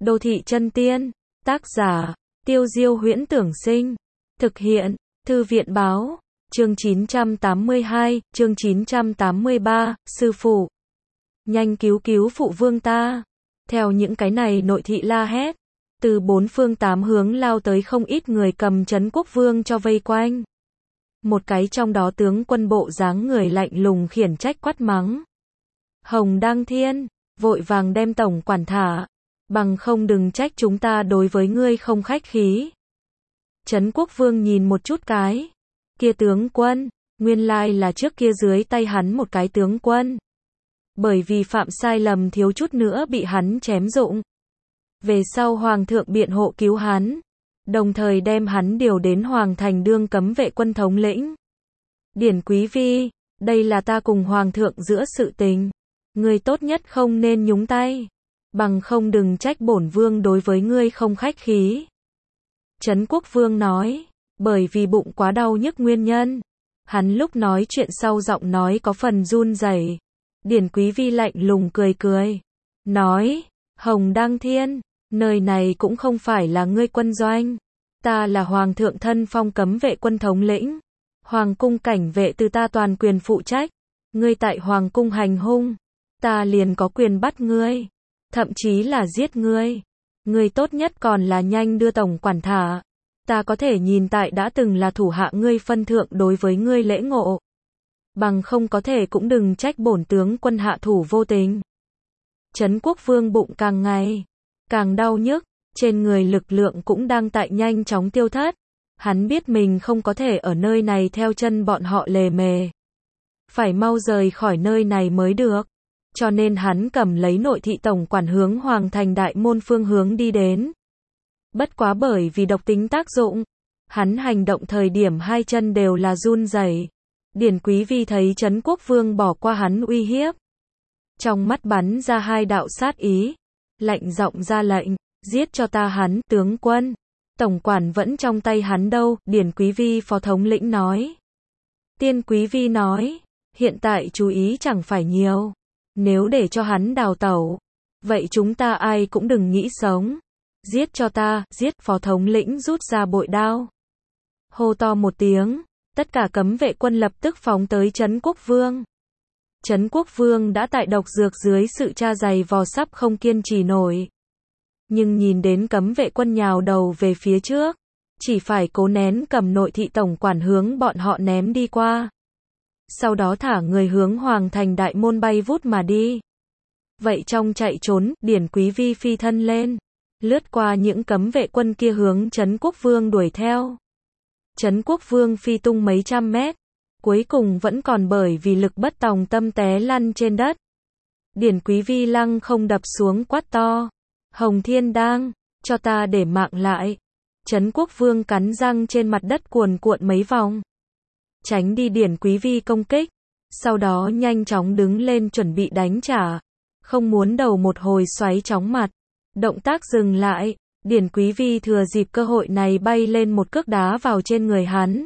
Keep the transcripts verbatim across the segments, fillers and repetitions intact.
Đô thị chân tiên, tác giả, Tiêu Diêu Huyễn Tưởng Sinh, thực hiện, Thư viện báo, chương chín trăm tám mươi hai, chương chín trăm tám mươi ba, sư phụ. Nhanh cứu cứu phụ vương ta. Theo những cái này nội thị la hét, từ bốn phương tám hướng lao tới không ít người cầm Trấn Quốc Vương cho vây quanh. Một cái trong đó tướng quân bộ dáng người lạnh lùng khiển trách quát mắng. Hồng Đăng Thiên, vội vàng đem tổng quản thả, bằng không đừng trách chúng ta đối với ngươi không khách khí. Trấn Quốc Vương nhìn một chút cái, kia tướng quân, nguyên lai là trước kia dưới tay hắn một cái tướng quân. Bởi vì phạm sai lầm thiếu chút nữa bị hắn chém dụng. Về sau hoàng thượng biện hộ cứu hắn, đồng thời đem hắn điều đến hoàng thành đương cấm vệ quân thống lĩnh. Điển quý vi, đây là ta cùng hoàng thượng giữa sự tình, ngươi tốt nhất không nên nhúng tay, bằng không đừng trách bổn vương đối với ngươi không khách khí. Trấn Quốc Vương nói, bởi vì bụng quá đau nhức nguyên nhân, hắn lúc nói chuyện sau giọng nói có phần run rẩy. Điển quý vi lạnh lùng cười cười, nói, Hồng Đăng Thiên, nơi này cũng không phải là ngươi quân doanh, ta là hoàng thượng thân phong cấm vệ quân thống lĩnh, hoàng cung cảnh vệ từ ta toàn quyền phụ trách, ngươi tại hoàng cung hành hung, ta liền có quyền bắt ngươi, thậm chí là giết ngươi, ngươi tốt nhất còn là nhanh đưa tổng quản thả, ta có thể nhìn tại đã từng là thủ hạ ngươi phân thượng đối với ngươi lễ ngộ. Bằng không có thể cũng đừng trách bổn tướng quân hạ thủ vô tình. Trấn Quốc Vương bụng càng ngày càng đau nhức, trên người lực lượng cũng đang tại nhanh chóng tiêu thất. Hắn biết mình không có thể ở nơi này theo chân bọn họ lề mề. Phải mau rời khỏi nơi này mới được. Cho nên hắn cầm lấy nội thị tổng quản hướng hoàng thành đại môn phương hướng đi đến. Bất quá bởi vì độc tính tác dụng, hắn hành động thời điểm hai chân đều là run rẩy. Điển quý vi thấy Trấn Quốc Vương bỏ qua hắn uy hiếp, trong mắt bắn ra hai đạo sát ý, lạnh giọng ra lệnh, giết cho ta hắn, tướng quân. Tổng quản vẫn trong tay hắn đâu, Điển quý vi phó thống lĩnh nói. Tiên quý vi nói, hiện tại chú ý chẳng phải nhiều, nếu để cho hắn đào tẩu, vậy chúng ta ai cũng đừng nghĩ sống. Giết cho ta, giết, phó thống lĩnh rút ra bội đao. Hô to một tiếng. Tất cả cấm vệ quân lập tức phóng tới Trấn Quốc Vương. Trấn Quốc Vương đã tại độc dược dưới sự tra giày vò sắp không kiên trì nổi. Nhưng nhìn đến cấm vệ quân nhào đầu về phía trước, chỉ phải cố nén cầm nội thị tổng quản hướng bọn họ ném đi qua. Sau đó thả người hướng hoàng thành đại môn bay vút mà đi. Vậy trong chạy trốn, Điển quý vi phi thân lên, lướt qua những cấm vệ quân kia hướng Trấn Quốc Vương đuổi theo. Trấn Quốc Vương phi tung mấy trăm mét, cuối cùng vẫn còn bởi vì lực bất tòng tâm té lăn trên đất. Điển quý vi lăng không đập xuống quát to, Hồng Thiên Đang, cho ta để mạng lại. Trấn Quốc Vương cắn răng trên mặt đất cuồn cuộn mấy vòng, tránh đi Điển quý vi công kích, sau đó nhanh chóng đứng lên chuẩn bị đánh trả, không muốn đầu một hồi xoáy chóng mặt. Động tác dừng lại. Điển quý vi thừa dịp cơ hội này bay lên một cước đá vào trên người hắn,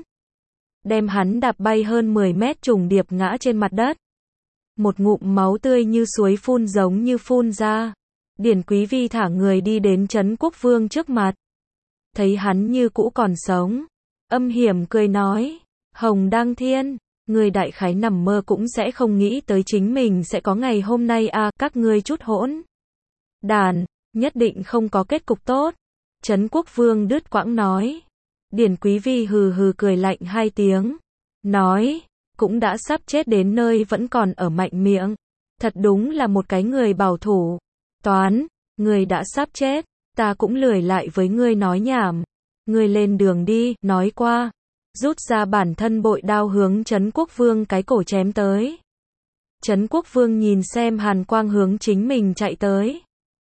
đem hắn đạp bay hơn mười mét trùng điệp ngã trên mặt đất. Một ngụm máu tươi như suối phun giống như phun ra. Điển quý vi thả người đi đến Trấn Quốc Vương trước mặt, thấy hắn như cũ còn sống, âm hiểm cười nói, Hồng Đăng Thiên, người đại khái nằm mơ cũng sẽ không nghĩ tới chính mình sẽ có ngày hôm nay à, các ngươi chút hỗn đàn, nhất định không có kết cục tốt. Trấn Quốc Vương đứt quãng nói. Điển quý vi hừ hừ cười lạnh hai tiếng, nói, cũng đã sắp chết đến nơi vẫn còn ở mạnh miệng, thật đúng là một cái người bảo thủ. Toán, người đã sắp chết, ta cũng lười lại với ngươi nói nhảm, ngươi lên đường đi. Nói qua, rút ra bản thân bội đao hướng Trấn Quốc Vương cái cổ chém tới. Trấn Quốc Vương nhìn xem hàn quang hướng chính mình chạy tới,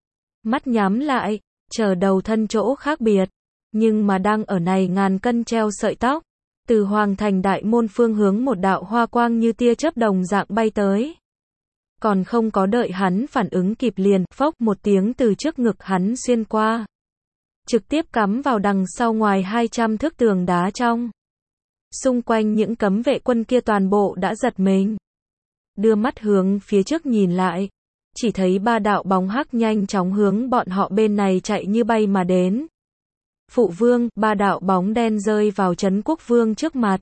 mắt nhắm lại, chờ đầu thân chỗ khác biệt, nhưng mà đang ở này ngàn cân treo sợi tóc, từ hoàng thành đại môn phương hướng một đạo hoa quang như tia chớp đồng dạng bay tới. Còn không có đợi hắn phản ứng kịp liền, phốc một tiếng từ trước ngực hắn xuyên qua, trực tiếp cắm vào đằng sau ngoài hai trăm thước tường đá trong. Xung quanh những cấm vệ quân kia toàn bộ đã giật mình, đưa mắt hướng phía trước nhìn lại. chỉ thấy ba đạo bóng hắc nhanh chóng hướng bọn họ bên này chạy như bay mà đến. Phụ vương, ba đạo bóng đen rơi vào Trấn Quốc Vương trước mặt.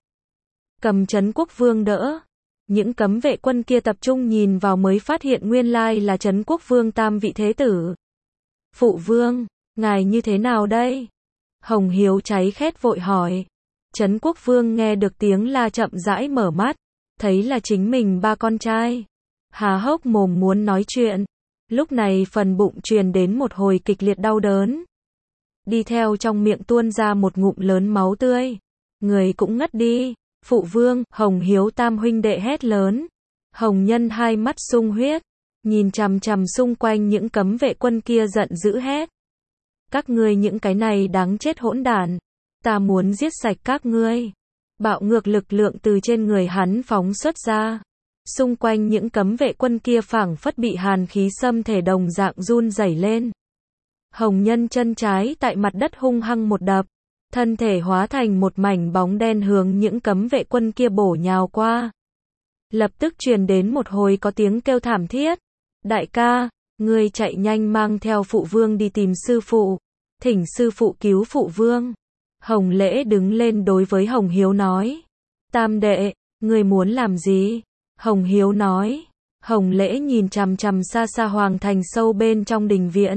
Cầm Trấn Quốc Vương đỡ. Những cấm vệ quân kia tập trung nhìn vào mới phát hiện nguyên lai là Trấn Quốc Vương tam vị thế tử. Phụ vương, ngài như thế nào đây? Hồng Hiếu cháy khét vội hỏi. Trấn Quốc Vương nghe được tiếng la chậm rãi mở mắt, thấy là chính mình ba con trai. Há hốc mồm muốn nói chuyện. Lúc này phần bụng truyền đến một hồi kịch liệt đau đớn. Đi theo trong miệng tuôn ra một ngụm lớn máu tươi. Người cũng ngất đi. Phụ vương, Hồng Hiếu tam huynh đệ hét lớn. Hồng Nhân hai mắt sung huyết, nhìn chằm chằm xung quanh những cấm vệ quân kia giận dữ hét. Các ngươi những cái này đáng chết hỗn đản. Ta muốn giết sạch các ngươi. Bạo ngược lực lượng từ trên người hắn phóng xuất ra. Xung quanh những cấm vệ quân kia phảng phất bị hàn khí xâm thể đồng dạng run rẩy lên. Hồng Nhân chân trái tại mặt đất hung hăng một đập, thân thể hóa thành một mảnh bóng đen hướng những cấm vệ quân kia bổ nhào qua. Lập tức truyền đến một hồi có tiếng kêu thảm thiết. Đại ca, ngươi chạy nhanh mang theo phụ vương đi tìm sư phụ. Thỉnh sư phụ cứu phụ vương. Hồng Lễ đứng lên đối với Hồng Hiếu nói. Tam đệ, ngươi muốn làm gì? Hồng Hiếu nói. Hồng Lễ nhìn chằm chằm xa xa hoàng thành sâu bên trong đình viện.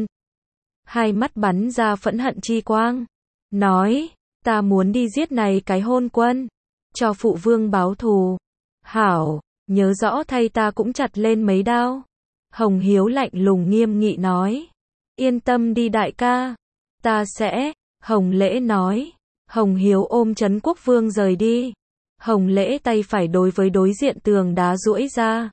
Hai mắt bắn ra phẫn hận chi quang. Nói, ta muốn đi giết này cái hôn quân. Cho phụ vương báo thù. Hảo, nhớ rõ thay ta cũng chặt lên mấy đao. Hồng Hiếu lạnh lùng nghiêm nghị nói. Yên tâm đi đại ca. Ta sẽ. Hồng Lễ nói. Hồng Hiếu ôm Trấn Quốc Vương rời đi. Hồng Lễ tay phải đối với đối diện tường đá duỗi ra.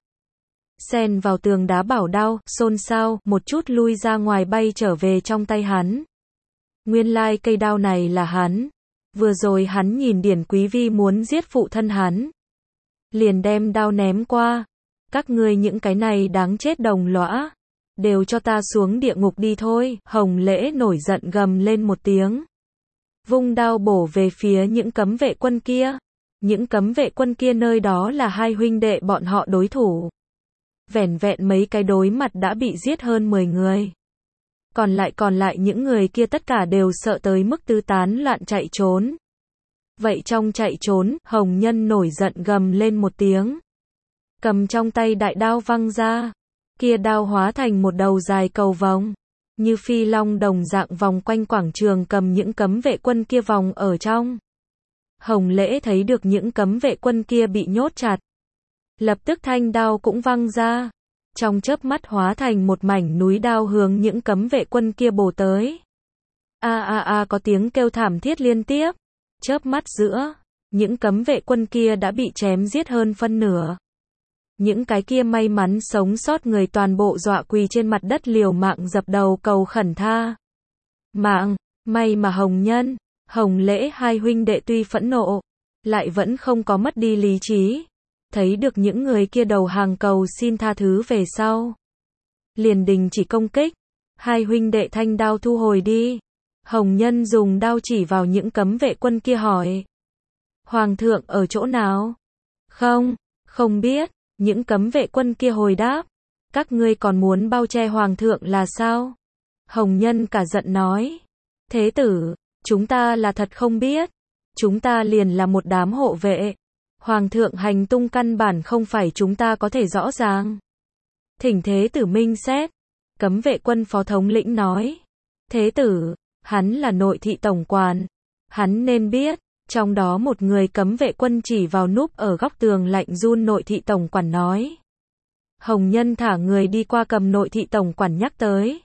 Xen vào tường đá bảo đao, xôn xao, một chút lui ra ngoài bay trở về trong tay hắn. Nguyên lai cây đao này là hắn. Vừa rồi hắn nhìn Điển Quý Vi muốn giết phụ thân hắn. Liền đem đao ném qua. Các ngươi những cái này đáng chết đồng lõa. Đều cho ta xuống địa ngục đi thôi. Hồng Lễ nổi giận gầm lên một tiếng. Vung đao bổ về phía những cấm vệ quân kia. Những cấm vệ quân kia nơi đó là hai huynh đệ bọn họ đối thủ. Vẻn vẹn mấy cái đối mặt đã bị giết hơn mười người. Còn lại còn lại những người kia tất cả đều sợ tới mức tứ tán loạn chạy trốn. Vậy trong chạy trốn, Hồng Nhân nổi giận gầm lên một tiếng. Cầm trong tay đại đao văng ra. Kia đao hóa thành một đầu dài cầu vòng. Như phi long đồng dạng vòng quanh quảng trường cầm những cấm vệ quân kia vòng ở trong. Hồng Lễ thấy được những cấm vệ quân kia bị nhốt chặt. Lập tức thanh đao cũng văng ra. Trong chớp mắt hóa thành một mảnh núi đao hướng những cấm vệ quân kia bổ tới. A a a có tiếng kêu thảm thiết liên tiếp. Chớp mắt giữa, những cấm vệ quân kia đã bị chém giết hơn phân nửa. Những cái kia may mắn sống sót người toàn bộ dọa quỳ trên mặt đất liều mạng dập đầu cầu khẩn tha. Mạng, may mà Hồng Nhân, Hồng Lễ hai huynh đệ tuy phẫn nộ, lại vẫn không có mất đi lý trí. Thấy được những người kia đầu hàng cầu xin tha thứ về sau. Liền đình chỉ công kích. Hai huynh đệ thanh đao thu hồi đi. Hồng Nhân dùng đao chỉ vào những cấm vệ quân kia hỏi. Hoàng thượng ở chỗ nào? Không, không biết. Những cấm vệ quân kia hồi đáp. Các ngươi còn muốn bao che hoàng thượng là sao? Hồng Nhân cả giận nói. Thế tử, chúng ta là thật không biết. Chúng ta liền là một đám hộ vệ. Hoàng thượng hành tung căn bản không phải chúng ta có thể rõ ràng. Thỉnh thế tử minh xét. Cấm vệ quân phó thống lĩnh nói. Thế tử, hắn là nội thị tổng quản. Hắn nên biết. Trong đó một người cấm vệ quân chỉ vào núp ở góc tường lạnh run nội thị tổng quản nói. Hồng Nhân thả người đi qua cầm nội thị tổng quản nhắc tới.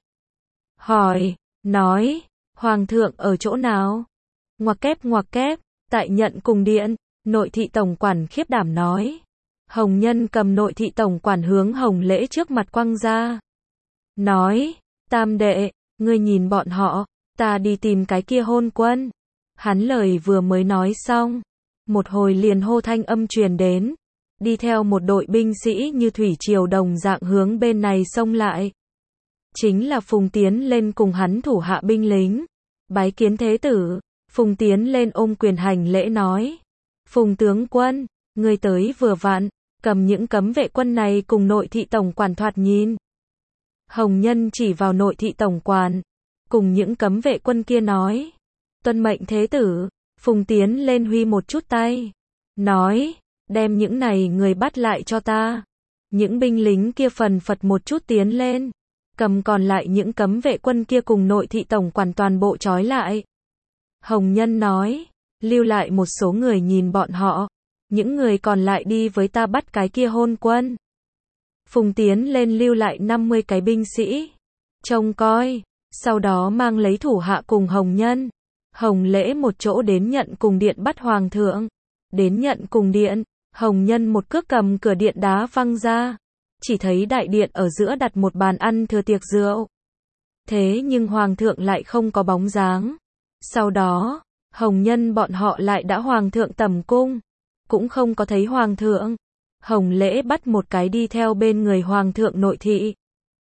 Hỏi, nói, hoàng thượng ở chỗ nào? Ngoặc kép ngoặc kép, tại nhận cùng điện, nội thị tổng quản khiếp đảm nói. Hồng Nhân cầm nội thị tổng quản hướng Hồng Lễ trước mặt quăng ra. Nói, tam đệ, ngươi nhìn bọn họ, ta đi tìm cái kia hôn quân. Hắn lời vừa mới nói xong, một hồi liền hô thanh âm truyền đến, đi theo một đội binh sĩ như thủy triều đồng dạng hướng bên này xông lại. Chính là Phùng Tiến lên cùng hắn thủ hạ binh lính. Bái kiến thế tử. Phùng Tiến lên ôm quyền hành lễ nói. Phùng tướng quân, người tới vừa vặn, cầm những cấm vệ quân này cùng nội thị tổng quản thoạt nhìn. Hồng Nhân chỉ vào nội thị tổng quản, cùng những cấm vệ quân kia nói. Tuân mệnh thế tử, Phùng tiến lên huy một chút tay. Nói, đem những này người bắt lại cho ta. Những binh lính kia phần phật một chút tiến lên. Cầm còn lại những cấm vệ quân kia cùng nội thị tổng quản toàn bộ trói lại. Hồng Nhân nói, lưu lại một số người nhìn bọn họ. Những người còn lại đi với ta bắt cái kia hôn quân. Phùng tiến lên lưu lại năm mươi cái binh sĩ. Trông coi, sau đó mang lấy thủ hạ cùng Hồng Nhân. Hồng Lễ một chỗ đến nhận cùng điện bắt hoàng thượng. Đến nhận cùng điện, Hồng Nhân một cước cầm cửa điện đá văng ra. Chỉ thấy đại điện ở giữa đặt một bàn ăn thừa tiệc rượu. Thế nhưng hoàng thượng lại không có bóng dáng. Sau đó, Hồng Nhân bọn họ lại đã hoàng thượng tẩm cung. Cũng không có thấy hoàng thượng. Hồng Lễ bắt một cái đi theo bên người hoàng thượng nội thị.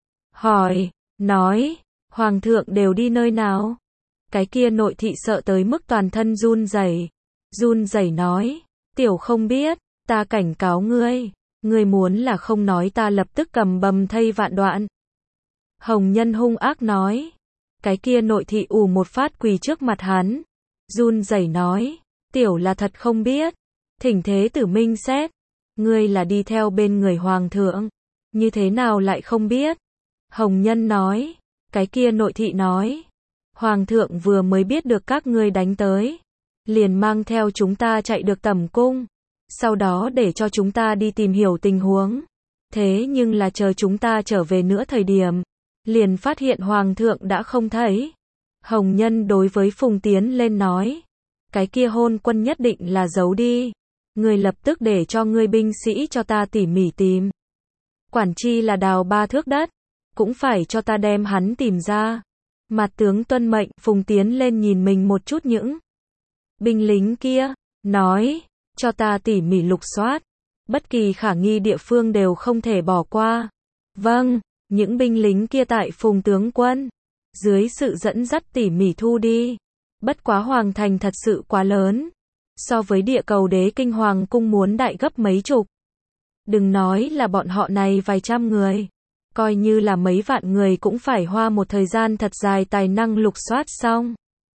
Hỏi, nói, hoàng thượng đều đi nơi nào? Cái kia nội thị sợ tới mức toàn thân run rẩy. Run rẩy nói, tiểu không biết, ta cảnh cáo ngươi. Ngươi muốn là không nói ta lập tức cầm bầm thây vạn đoạn. Hồng Nhân hung ác nói. Cái kia nội thị ù một phát quỳ trước mặt hắn. Run rẩy nói, tiểu là thật không biết. Thỉnh thế tử minh xét. Ngươi là đi theo bên người hoàng thượng. Như thế nào lại không biết? Hồng Nhân nói. Cái kia nội thị nói. Hoàng thượng vừa mới biết được các ngươi đánh tới. Liền mang theo chúng ta chạy được tẩm cung. Sau đó để cho chúng ta đi tìm hiểu tình huống. Thế nhưng là chờ chúng ta trở về nữa thời điểm. Liền phát hiện hoàng thượng đã không thấy. Hồng Nhân đối với Phùng tiến lên nói. Cái kia hôn quân nhất định là giấu đi. Người lập tức để cho ngươi binh sĩ cho ta tỉ mỉ tìm. Quản chi là đào ba thước đất. Cũng phải cho ta đem hắn tìm ra. Mặt tướng tuân mệnh. Phùng tiến lên nhìn mình một chút những binh lính kia. Nói, cho ta tỉ mỉ lục soát. Bất kỳ khả nghi địa phương đều không thể bỏ qua. Vâng, những binh lính kia tại Phùng tướng quân. Dưới sự dẫn dắt tỉ mỉ thu đi. Bất quá hoàng thành thật sự quá lớn. So với địa cầu đế kinh hoàng cung muốn đại gấp mấy chục. Đừng nói là bọn họ này vài trăm người. Coi như là mấy vạn người cũng phải hoa một thời gian thật dài tài năng lục soát xong.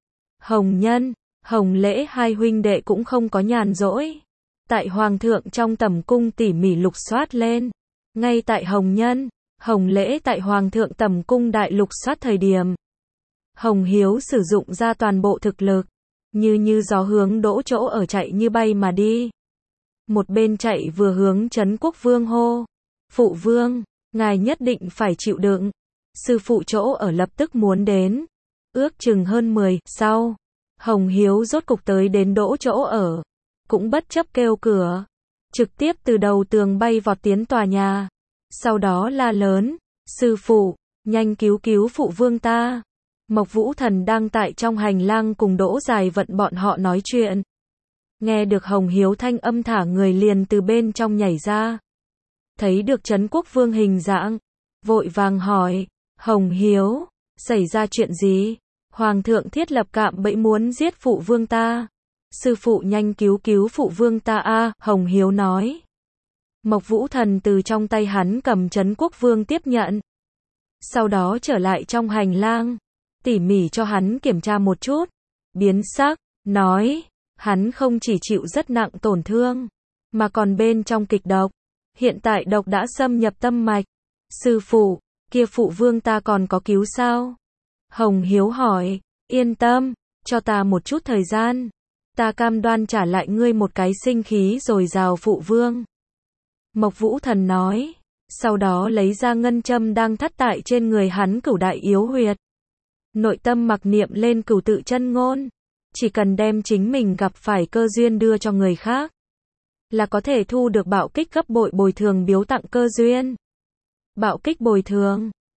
Hồng Nhân, Hồng Lễ hai huynh đệ cũng không có nhàn rỗi. Tại hoàng thượng trong tẩm cung tỉ mỉ lục soát lên. Ngay tại Hồng Nhân, Hồng Lễ tại hoàng thượng tẩm cung đại lục soát thời điểm. Hồng Hiếu sử dụng ra toàn bộ thực lực. Như như gió hướng đỗ chỗ ở chạy như bay mà đi. Một bên chạy vừa hướng Trấn Quốc Vương hô. Phụ vương, ngài nhất định phải chịu đựng. Sư phụ chỗ ở lập tức muốn đến. Ước chừng hơn mười, sau. Hồng Hiếu rốt cục tới đến đỗ chỗ ở. Cũng bất chấp kêu cửa. Trực tiếp từ đầu tường bay vọt tiến tòa nhà. Sau đó la lớn. Sư phụ, nhanh cứu cứu phụ vương ta. Mộc Vũ Thần đang tại trong hành lang cùng Đỗ Dài Vận bọn họ nói chuyện. Nghe được Hồng Hiếu thanh âm thả người liền từ bên trong nhảy ra. Thấy được Trấn Quốc Vương hình dạng. Vội vàng hỏi. Hồng Hiếu, xảy ra chuyện gì? Hoàng thượng thiết lập cạm bẫy muốn giết phụ vương ta. Sư phụ nhanh cứu cứu phụ vương ta a. Hồng Hiếu nói. Mộc Vũ Thần từ trong tay hắn cầm Trấn Quốc Vương tiếp nhận. Sau đó trở lại trong hành lang. Tỉ mỉ cho hắn kiểm tra một chút. Biến sắc, nói. Hắn không chỉ chịu rất nặng tổn thương. Mà còn bên trong kịch độc. Hiện tại độc đã xâm nhập tâm mạch. Sư phụ, kia phụ vương ta còn có cứu sao? Hồng Hiếu hỏi. Yên tâm, cho ta một chút thời gian. Ta cam đoan trả lại ngươi một cái sinh khí dồi dào phụ vương. Mộc Vũ Thần nói. Sau đó lấy ra ngân châm đang thắt tại trên người hắn cửu đại yếu huyệt. Nội tâm mặc niệm lên cửu tự chân ngôn. Chỉ cần đem chính mình gặp phải cơ duyên đưa cho người khác. Là có thể thu được bạo kích gấp bội bồi thường biếu tặng cơ duyên. Bạo kích bồi thường.